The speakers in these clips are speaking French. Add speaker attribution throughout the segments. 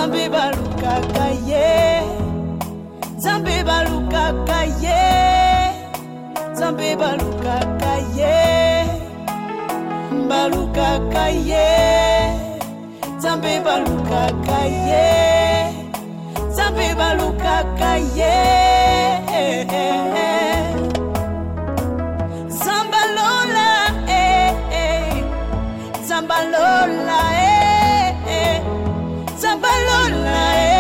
Speaker 1: Zambe balukaka ye, Zambe balukaka ye, Zambe balukaka ye, balukaka ye, Zambe balukaka ye, Zambe balukaka ye, Zambalola Zambalola Zambalola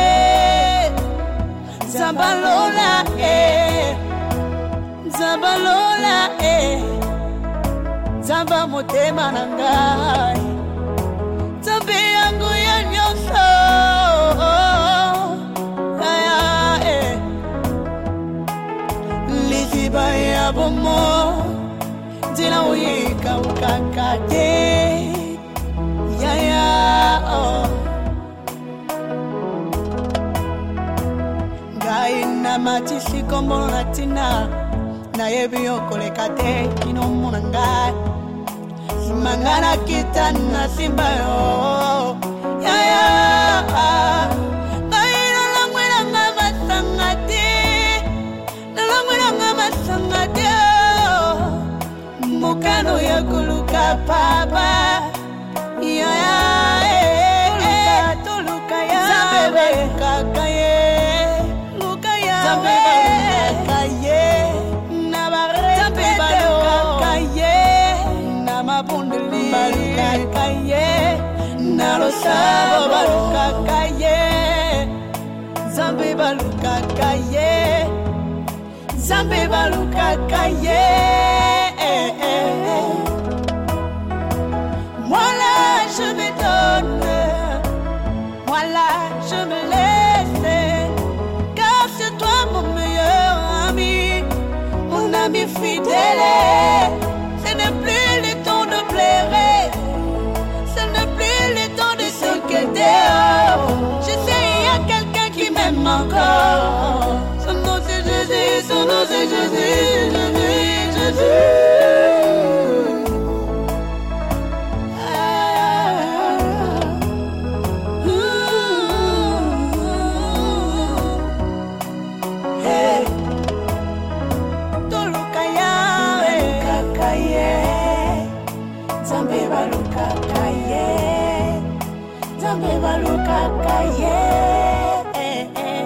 Speaker 1: Zambalola Zambalola Zamba motema nangai Zambe yangu ya nyoso Liziba ya bomo Dina uyika ukakate oh Gai na matisi kombo na tina Na yebi yokoleka te kino munangai Simangana kita na simba yo Gai na langwela ngama sangate Na langwela ngama sangate Mukano ya kuluka papa Toluka ya Zambe balukaka ye Luka ya Zambe balukaka ye Zambe balukaka ye Na mabundeli balukaka ye Na losabo balukaka ye Zambe balukaka ye Zambe balukaka ye Moi là je me donne, moi là je me laisse, car c'est toi mon meilleur ami, mon ami fidèle. Ce n'est plus le temps de pleurer, ce n'est plus le temps de s'inquiéter. Je sais il y a quelqu'un qui m'aime encore. Son nom c'est Jésus, son nom c'est Jésus, Jésus, Jésus. Zambe balukaka ye, Zambe balukaka ye.